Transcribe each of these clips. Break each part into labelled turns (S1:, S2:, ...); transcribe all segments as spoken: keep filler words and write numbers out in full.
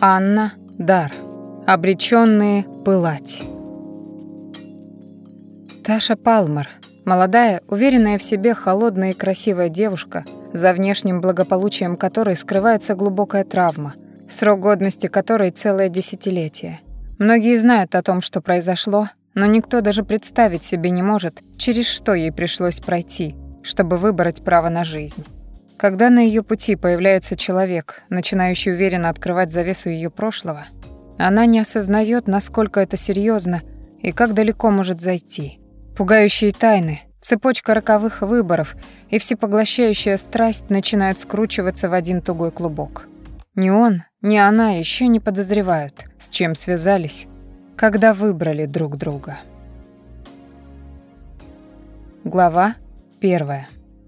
S1: Анна Дар. Обречённые пылать. Таша Палмер. Молодая, уверенная в себе, холодная и красивая девушка, за внешним благополучием которой скрывается глубокая травма, срок годности которой целое десятилетие. Многие знают о том, что произошло, но никто даже представить себе не может, через что ей пришлось пройти, чтобы выбрать право на жизнь. Когда на ее пути появляется человек, начинающий уверенно открывать завесу ее прошлого, она не осознает, насколько это серьезно и как далеко может зайти. Пугающие тайны, цепочка роковых выборов и всепоглощающая страсть начинают скручиваться в один тугой клубок. Ни он, ни она еще не подозревают, с чем связались, когда выбрали друг друга. Глава первая.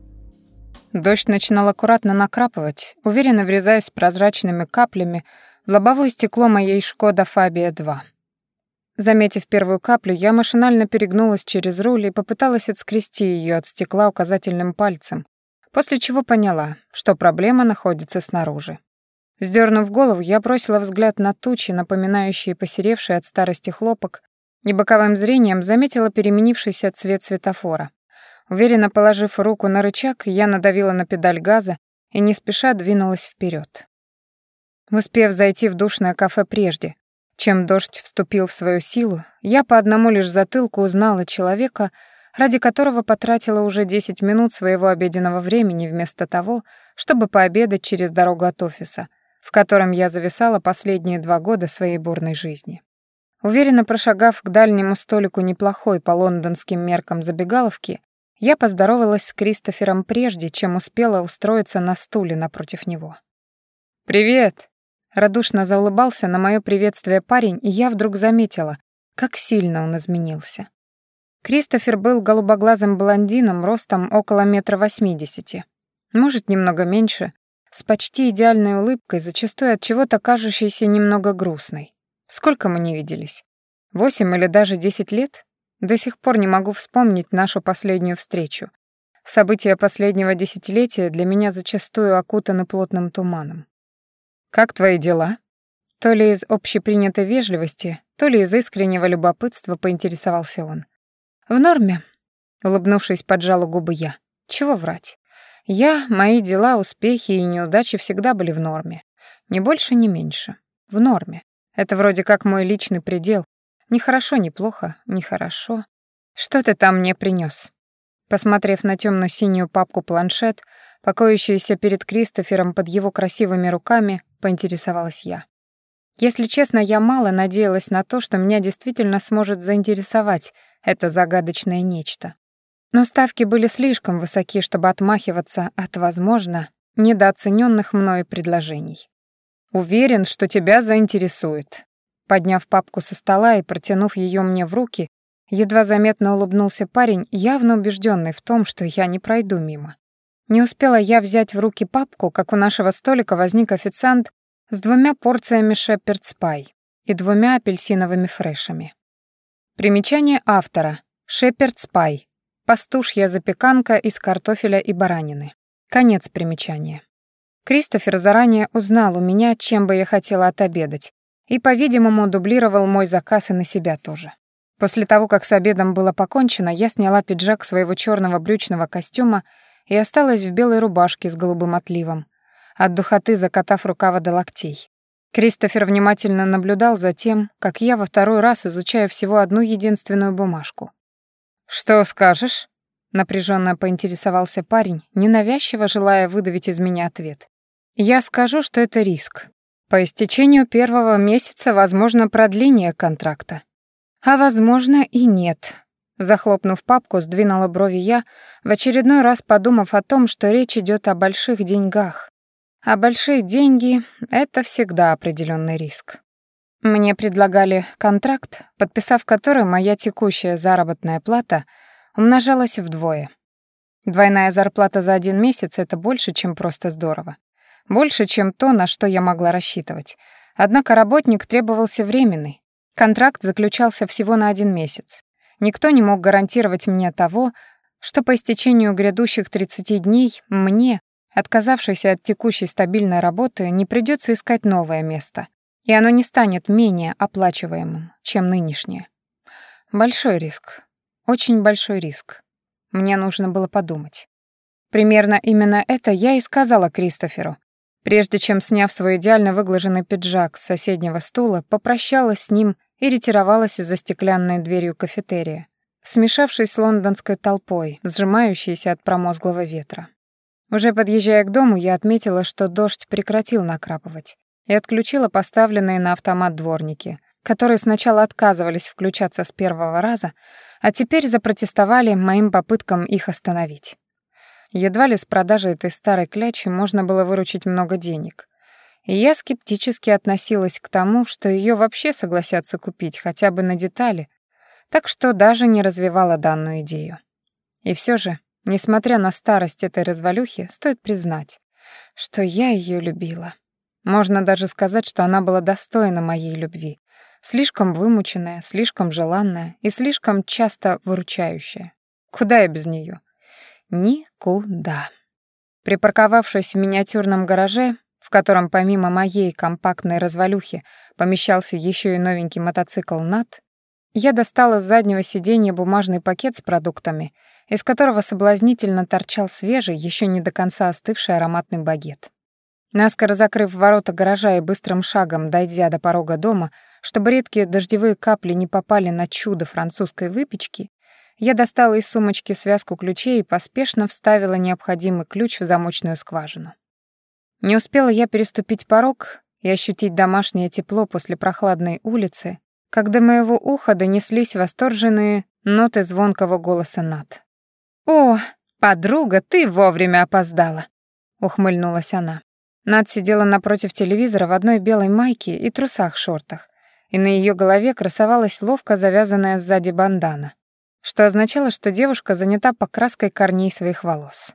S1: Дождь начинал аккуратно накрапывать, уверенно врезаясь прозрачными каплями в лобовое стекло моей Шкода Фабия два. Заметив первую каплю, я машинально перегнулась через руль и попыталась отскрести ее от стекла указательным пальцем, после чего поняла, что проблема находится снаружи. Вздернув голову, я бросила взгляд на тучи, напоминающие посеревший от старости хлопок, и боковым зрением заметила переменившийся цвет светофора. Уверенно положив руку на рычаг, я надавила на педаль газа и не спеша двинулась вперед. Успев зайти в душное кафе прежде, чем дождь вступил в свою силу, я по одному лишь затылку узнала человека, ради которого потратила уже десять минут своего обеденного времени вместо того, чтобы пообедать через дорогу от офиса, в котором я зависала последние два года своей бурной жизни. Уверенно прошагав к дальнему столику неплохой по лондонским меркам забегаловки, я поздоровалась с Кристофером прежде, чем успела устроиться на стуле напротив него. «Привет!» — радушно заулыбался на моё приветствие парень, и я вдруг заметила, как сильно он изменился. Кристофер был голубоглазым блондином ростом около метра восьмидесяти, может, немного меньше, с почти идеальной улыбкой, зачастую от чего-то кажущейся немного грустной. Сколько мы не виделись? Восемь или даже десять лет? До сих пор не могу вспомнить нашу последнюю встречу. События последнего десятилетия для меня зачастую окутаны плотным туманом. «Как твои дела?» То ли из общепринятой вежливости, то ли из искреннего любопытства поинтересовался он. «В норме», — улыбнувшись, поджала губы я. «Чего врать? Я, мои дела, успехи и неудачи всегда были в норме. Ни больше, ни меньше. В норме. Это вроде как мой личный предел. Ни хорошо, ни плохо, ни хорошо. Что ты там мне принёс?» Посмотрев на тёмно-синюю папку-планшет, покоящуюся перед Кристофером под его красивыми руками, поинтересовалась я. Если честно, я мало надеялась на то, что меня действительно сможет заинтересовать это загадочное нечто. Но ставки были слишком высоки, чтобы отмахиваться от, возможно, недооценённых мною предложений. «Уверен, что тебя заинтересует». Подняв папку со стола и протянув её мне в руки, едва заметно улыбнулся парень, явно убеждённый в том, что я не пройду мимо. Не успела я взять в руки папку, как у нашего столика возник официант с двумя порциями шеппердс пай и двумя апельсиновыми фрешами. Примечание автора. Шеппердс пай. Пастушья запеканка из картофеля и баранины. Конец примечания. Кристофер заранее узнал у меня, чем бы я хотела отобедать, и, по-видимому, дублировал мой заказ и на себя тоже. После того, как с обедом было покончено, я сняла пиджак своего чёрного брючного костюма и осталась в белой рубашке с голубым отливом, от духоты закатав рукава до локтей. Кристофер внимательно наблюдал за тем, как я во второй раз изучаю всего одну единственную бумажку. «Что скажешь?» — напряженно поинтересовался парень, ненавязчиво желая выдавить из меня ответ. «Я скажу, что это риск. По истечению первого месяца возможно продление контракта. А возможно и нет». Захлопнув папку, сдвинула брови я, в очередной раз подумав о том, что речь идет о больших деньгах. А большие деньги — это всегда определенный риск. Мне предлагали контракт, подписав который моя текущая заработная плата умножалась вдвое. Двойная зарплата за один месяц — это больше, чем просто здорово. Больше, чем то, на что я могла рассчитывать. Однако работник требовался временный. Контракт заключался всего на один месяц. Никто не мог гарантировать мне того, что по истечению грядущих тридцати дней мне, отказавшейся от текущей стабильной работы, не придётся искать новое место. и оно не станет менее оплачиваемым, чем нынешнее. Большой риск. Очень большой риск. Мне нужно было подумать. Примерно именно это я и сказала Кристоферу, прежде чем, сняв свой идеально выглаженный пиджак с соседнего стула, попрощалась с ним и ретировалась из-за стеклянной дверью кафетерия, смешавшись с лондонской толпой, сжимающейся от промозглого ветра. Уже подъезжая к дому, я отметила, что дождь прекратил накрапывать, и отключила поставленные на автомат дворники, которые сначала отказывались включаться с первого раза, а теперь запротестовали моим попыткам их остановить. Едва ли с продажи этой старой клячи можно было выручить много денег. И я скептически относилась к тому, что ее вообще согласятся купить хотя бы на детали, так что даже не развивала данную идею. И все же, несмотря на старость этой развалюхи, стоит признать, что я ее любила. Можно даже сказать, что она была достойна моей любви. Слишком вымученная, слишком желанная и слишком часто выручающая. Куда я без нее? Никуда. Припарковавшись в миниатюрном гараже, в котором помимо моей компактной развалюхи помещался еще и новенький мотоцикл «Нат», я достала с заднего сиденья бумажный пакет с продуктами, из которого соблазнительно торчал свежий, еще не до конца остывший ароматный багет. Наскоро закрыв ворота гаража и быстрым шагом дойдя до порога дома, чтобы редкие дождевые капли не попали на чудо французской выпечки, я достала из сумочки связку ключей и поспешно вставила необходимый ключ в замочную скважину. Не успела я переступить порог и ощутить домашнее тепло после прохладной улицы, как до моего уха донеслись восторженные ноты звонкого голоса Нат. «О, подруга, ты вовремя опоздала!» — ухмыльнулась она. Нат сидела напротив телевизора в одной белой майке и трусах-шортах, и на ее голове красовалась ловко завязанная сзади бандана, что означало, что девушка занята покраской корней своих волос.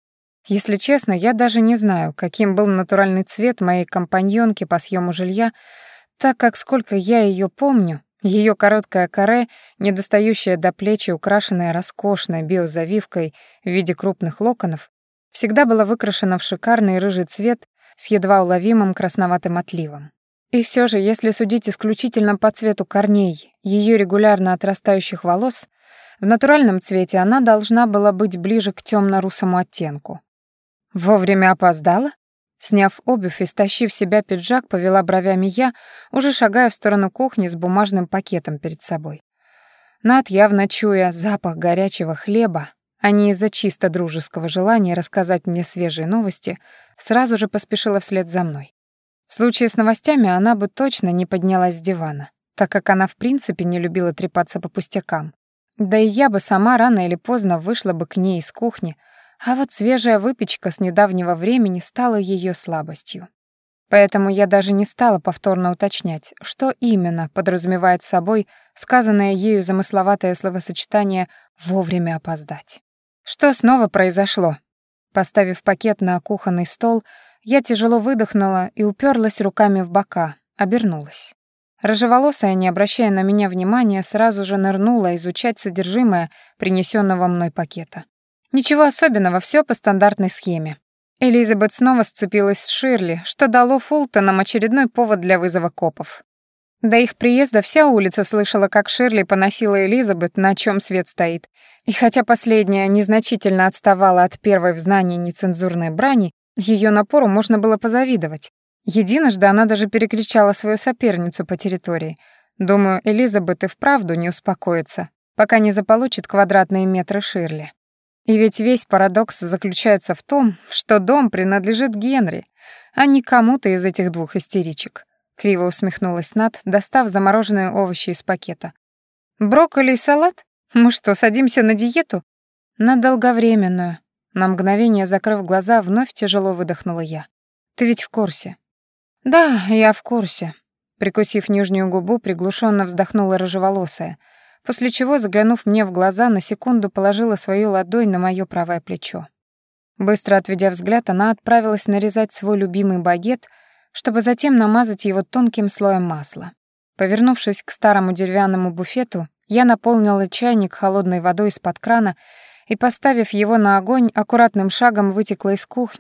S1: Если честно, я даже не знаю, каким был натуральный цвет моей компаньонки по съему жилья, так как, сколько я ее помню, ее короткое каре, недостающее до плеч и украшенное роскошной биозавивкой в виде крупных локонов, всегда было выкрашено в шикарный рыжий цвет с едва уловимым красноватым отливом. И все же, если судить исключительно по цвету корней ее регулярно отрастающих волос, в натуральном цвете она должна была быть ближе к темно-русому оттенку. «Вовремя опоздала?» Сняв обувь и стащив себя пиджак, повела бровями я, уже шагая в сторону кухни с бумажным пакетом перед собой. Нат, явно чуя запах горячего хлеба, а не из-за чисто дружеского желания рассказать мне свежие новости, сразу же поспешила вслед за мной. В случае с новостями она бы точно не поднялась с дивана, так как она в принципе не любила трепаться по пустякам. Да и я бы сама рано или поздно вышла бы к ней из кухни, а вот свежая выпечка с недавнего времени стала ее слабостью. Поэтому я даже не стала повторно уточнять, что именно подразумевает собой сказанное ею замысловатое словосочетание «вовремя опоздать». Что снова произошло? Поставив пакет на кухонный стол, я тяжело выдохнула и уперлась руками в бока, обернулась. Рыжеволосая, не обращая на меня внимания, сразу же нырнула изучать содержимое принесенного мной пакета. Ничего особенного, все по стандартной схеме. Элизабет снова сцепилась с Ширли, что дало Фултонам очередной повод для вызова копов. До их приезда вся улица слышала, как Ширли поносила Элизабет, на чем свет стоит. И хотя последняя незначительно отставала от первой в знании нецензурной брани, ее напору можно было позавидовать. Единожды она даже перекричала свою соперницу по территории. Думаю, Элизабет и вправду не успокоится, пока не заполучит квадратные метры Ширли. И ведь весь парадокс заключается в том, что дом принадлежит Генри, а не кому-то из этих двух истеричек. Криво усмехнулась Нат, достав замороженные овощи из пакета. «Брокколи и салат? Мы что, садимся на диету?» «На долговременную». На мгновение, закрыв глаза, вновь тяжело выдохнула я. «Ты ведь в курсе?» «Да, я в курсе». Прикусив нижнюю губу, приглушенно вздохнула рыжеволосая, после чего, заглянув мне в глаза, на секунду положила свою ладонь на моё правое плечо. Быстро отведя взгляд, она отправилась нарезать свой любимый багет, чтобы затем намазать его тонким слоем масла. Повернувшись к старому деревянному буфету, я наполнила чайник холодной водой из-под крана и, поставив его на огонь, аккуратным шагом вытекла из кухни,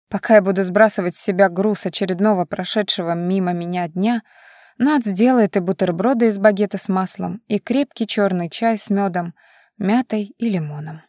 S1: Пока я буду сбрасывать с себя груз очередного прошедшего мимо меня дня, Над сделает и бутерброды из багета с маслом, и крепкий черный чай с медом, мятой и лимоном.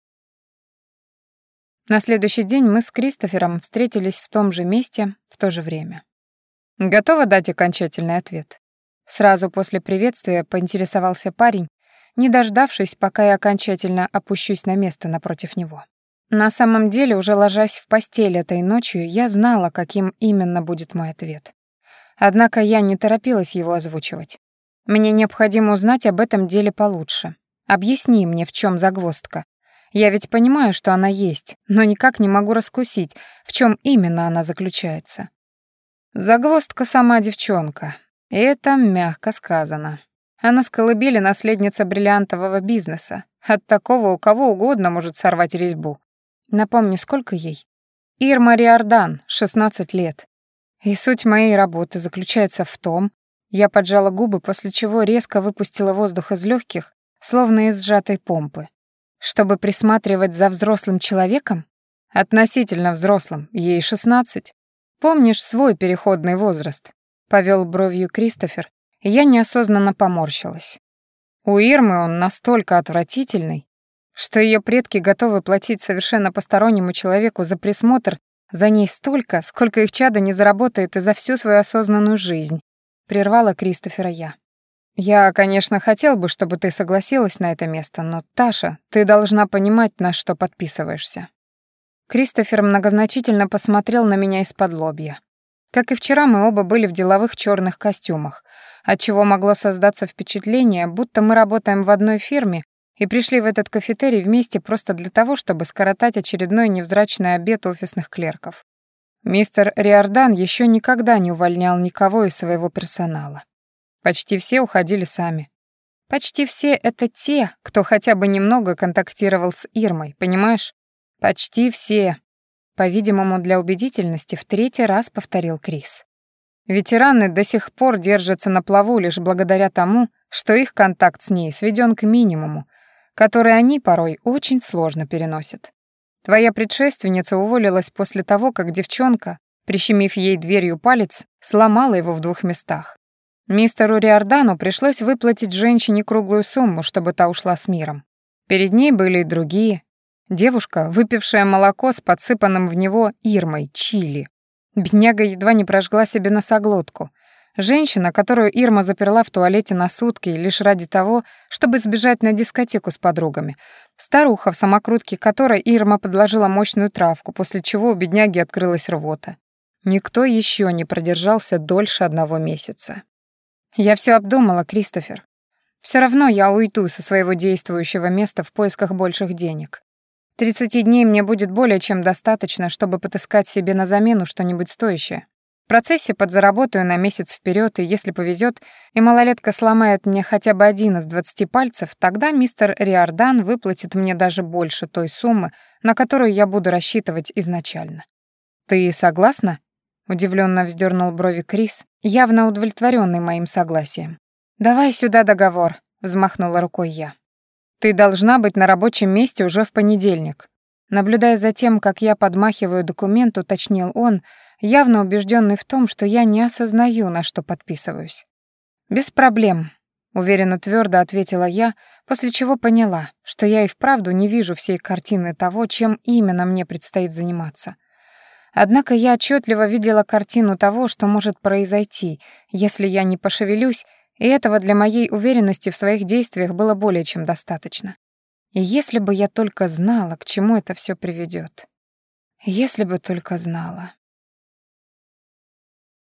S1: На следующий день мы с Кристофером встретились в том же месте в то же время. Готова дать окончательный ответ? Сразу после приветствия поинтересовался парень, не дождавшись, пока я окончательно опущусь на место напротив него. На самом деле, уже ложась в постель этой ночью, я знала, каким именно будет мой ответ. Однако я не торопилась его озвучивать. Мне необходимо узнать об этом деле получше. Объясни мне, в чем загвоздка. Я ведь понимаю, что она есть, но никак не могу раскусить, в чем именно она заключается. Загвоздка сама девчонка. И это мягко сказано. Она с колыбели наследница бриллиантового бизнеса. От такого у кого угодно может сорвать резьбу. Напомни, сколько ей? Ирма Риордан, шестнадцать лет. И суть моей работы заключается в том, я поджала губы, после чего резко выпустила воздух из легких, словно из сжатой помпы. Чтобы присматривать за взрослым человеком? Относительно взрослым, ей шестнадцать. Помнишь свой переходный возраст? Повел бровью Кристофер, и я неосознанно поморщилась. У Ирмы он настолько отвратительный, что ее предки готовы платить совершенно постороннему человеку за присмотр за ней столько, сколько их чадо не заработает и за всю свою осознанную жизнь, прервала Кристофера я. Я, конечно, хотел бы, чтобы ты согласилась на это место, но, Таша, ты должна понимать, на что подписываешься. Кристофер многозначительно посмотрел на меня из-под лобья. Как и вчера, мы оба были в деловых черных костюмах, отчего могло создаться впечатление, будто мы работаем в одной фирме и пришли в этот кафетерий вместе просто для того, чтобы скоротать очередной невзрачный обед офисных клерков. Мистер Риордан еще никогда не увольнял никого из своего персонала. Почти все уходили сами. Почти все — это те, кто хотя бы немного контактировал с Ирмой, понимаешь? Почти все. По-видимому, для убедительности в третий раз повторил Крис. Ветераны до сих пор держатся на плаву лишь благодаря тому, что их контакт с ней сведен к минимуму, который они порой очень сложно переносят. Твоя предшественница уволилась после того, как девчонка, прищемив ей дверью палец, сломала его в двух местах. Мистеру Риордану пришлось выплатить женщине круглую сумму, чтобы та ушла с миром. Перед ней были и другие. Девушка, выпившая молоко с подсыпанным в него Ирмой, чили. Бедняга едва не прожгла себе носоглотку. Женщина, которую Ирма заперла в туалете на сутки лишь ради того, чтобы сбежать на дискотеку с подругами. Старуха, в самокрутке которой Ирма подложила мощную травку, после чего у бедняги открылась рвота. Никто еще не продержался дольше одного месяца. Я все обдумала, Кристофер. Все равно я уйду со своего действующего места в поисках больших денег. тридцати дней мне будет более чем достаточно, чтобы подыскать себе на замену что-нибудь стоящее. В процессе подзаработаю на месяц вперед, и если повезет, и малолетка сломает мне хотя бы один из двадцати пальцев, тогда мистер Риордан выплатит мне даже больше той суммы, на которую я буду рассчитывать изначально. Ты согласна? Удивленно вздернул брови Крис, явно удовлетворенный моим согласием. «Давай сюда договор», — взмахнула рукой я. «Ты должна быть на рабочем месте уже в понедельник». Наблюдая за тем, как я подмахиваю документ, уточнил он, явно убежденный в том, что я не осознаю, на что подписываюсь. «Без проблем», — уверенно твердо ответила я, после чего поняла, что я и вправду не вижу всей картины того, чем именно мне предстоит заниматься. Однако я отчетливо видела картину того, что может произойти, если я не пошевелюсь, и этого для моей уверенности в своих действиях было более чем достаточно. И если бы я только знала, к чему это все приведет. Если бы только знала.